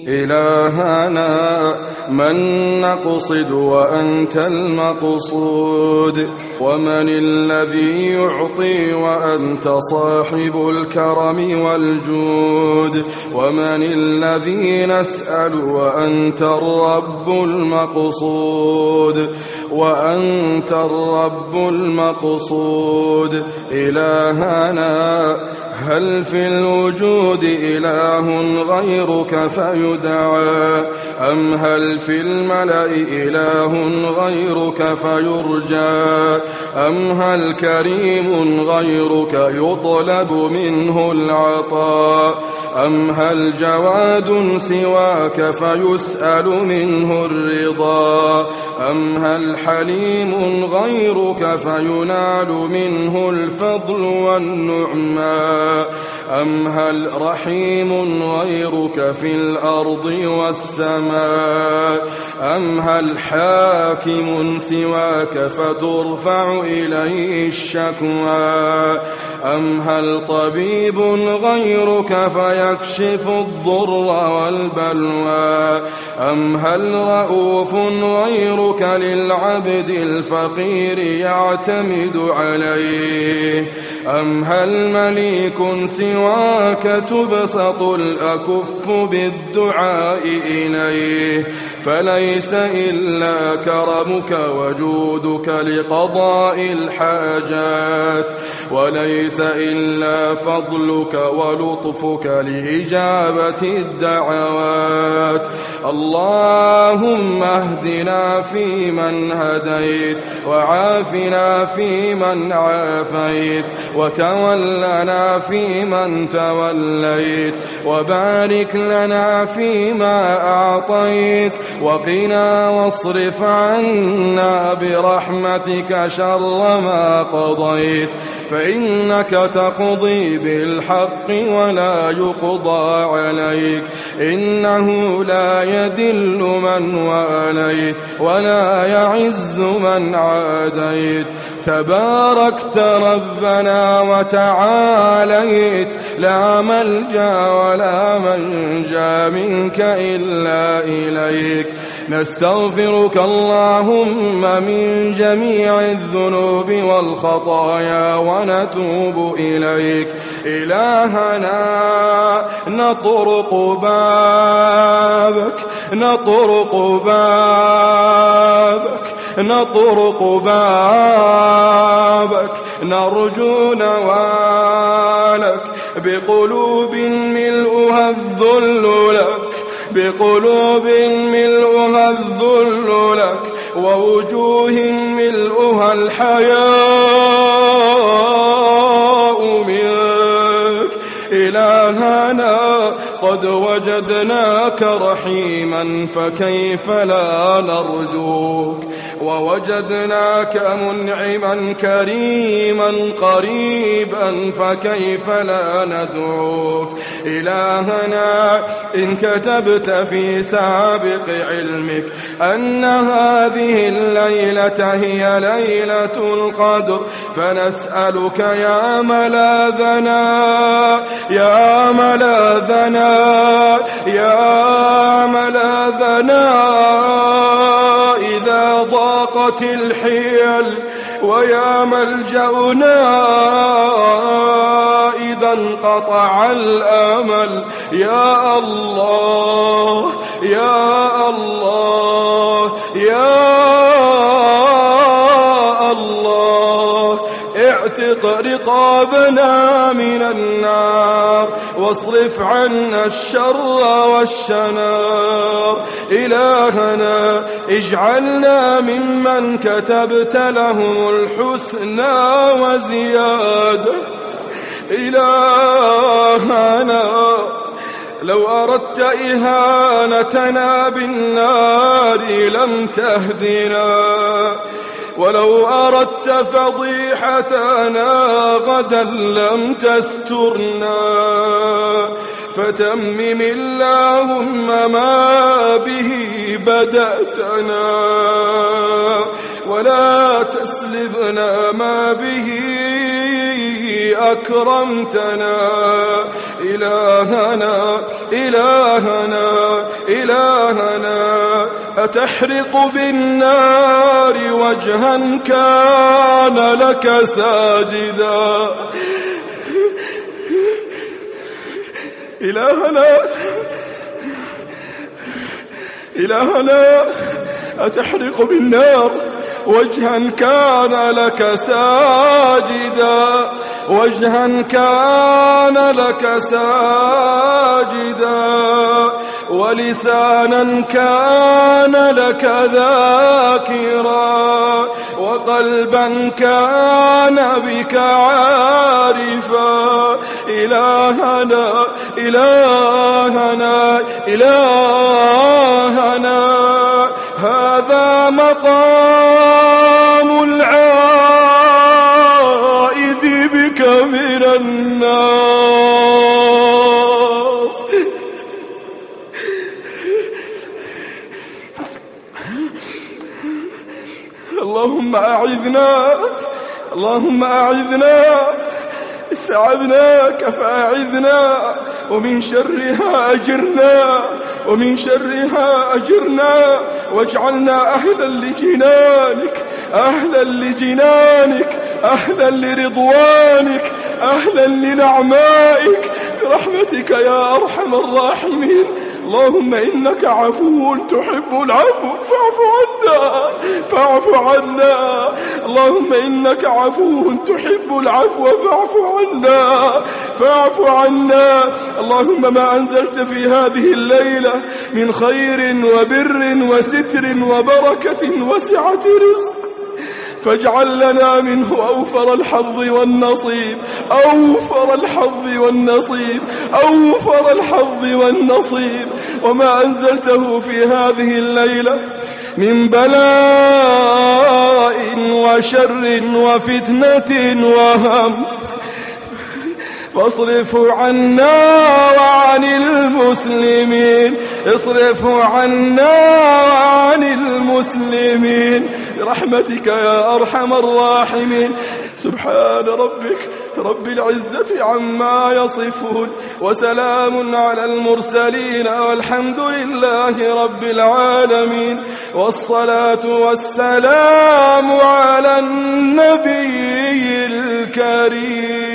إلهنا من نقصد وأنت المقصود، ومن الذي يعطي وأنت صاحب الكرم والجود، ومن الذي نسأل وأنت الرب المقصود، وأنت الرب المقصود. إلهنا هل في الوجود إله غيرك فيدعى، أم هل في الملأ إله غيرك فيرجى، أم هل كريم غيرك يطلب منه العطاء، أم هل جواد سواك فيسأل منه الرضا، أم هل حليم غيرك فينال منه الفضل والنعماء، أم هل رحيم غيرك في الأرض والسماء، أم هل حاكم سواك فترفع إليه الشكوى، أم هل طبيب غيرك فيكشف الضر والبلوى، أم هل رؤوف غيرك للعبد الفقير يعتمد عليه، أم هل مليك سواك تبسط الأكف بالدعاء إليه، فليس إلا كرمك وجودك لقضاء الحاجات، وليس إلا فضلك ولطفك لإجابة الدعوات. اللهم اهدنا فيمن هديت، وعافنا فيمن عافيت، وتولنا فيمن توليت، وبارك لنا فيما أعطيت، وقنا واصرف عنا برحمتك شر ما قضيت، فإنك تقضي بالحق ولا يقضى عليك، إنه لا يذل من واليت ولا يعز من عاديت، تباركت ربنا وتعاليت، لا ملجأ ولا منجا منك إلا إليك. نستغفرك اللهم من جميع الذنوب والخطايا ونتوب إليك. إلهنا نطرق بابك، نطرق بابك، نطرق بابك، نرجو نوالك بقلوب ملؤها الذل لك، بقلوب ملؤها الذل لك، ووجوه ملؤها الحياء منك. إلهنا قد وجدناك رحيما فكيف لا نرجوك، ووجدناك منعما كريما قريبا فكيف لا ندعوك. إلهنا إن كتبت في سابق علمك أن هذه الليلة هي ليلة القدر فنسألك يا ملاذنا، يا ملاذنا، يا ملاذنا إذا ضاقت الحيل، ويا ملجأنا إذا انقطع الأمل. يا الله، يا الله، يا الله، اعتق رقابنا من النار، واصرف عنا الشر والشنار. إلهنا اجعلنا ممن كتبت لهم الحسنى وزيادة. إلهنا لو أردت إهانتنا بالنار لم تهدنا، ولو أردت فضيحتنا غدا لم تسترنا، فتمم اللهم ما به بدأتنا، ولا تسلبنا ما به أكرمتنا. إلهنا إلهنا إلهنا أتحرق بالنار وجها كان لك ساجدا. إلهنا أتحرق بالنار وجها كان لك ساجدا، وجها كان لك ساجدا، ولسانا كان لك ذاكرا، وقلبا كان بك عارفا. إلهنا إلهنا إلهنا هذا مقام العائذ بك من النار. اللهم أعذنا، اللهم أعذنا، استعذناك فأعذنا، ومن شرها أجرنا، ومن شرها أجرنا، واجعلنا أهلا لجنانك، أهلا لجنانك، أهلا لرضوانك، أهلا لنعمائك برحمتك يا أرحم الراحمين. اللهم إنك عفو تحب العفو فاعف عنا، فاعف عنا. اللهم إنك عفو تحب العفو فاعف عنا، فاعف عنا. اللهم ما أنزلت في هذه الليلة من خير وبر وستر وبركة وسعة رزق فاجعل لنا منه أوفر الحظ والنصيب، أوفر الحظ والنصيب، أوفر الحظ والنصيب. وما أنزلته في هذه الليلة من بلاء وشر وفتنة وهم فاصرفه عنا وعن المسلمين، اصرفه عنا وعن المسلمين برحمتك يا أرحم الراحمين. سبحان ربك رب العزة عما يصفون، وسلام على المرسلين، والحمد لله رب العالمين. والصلاة والسلام على النبي الكريم.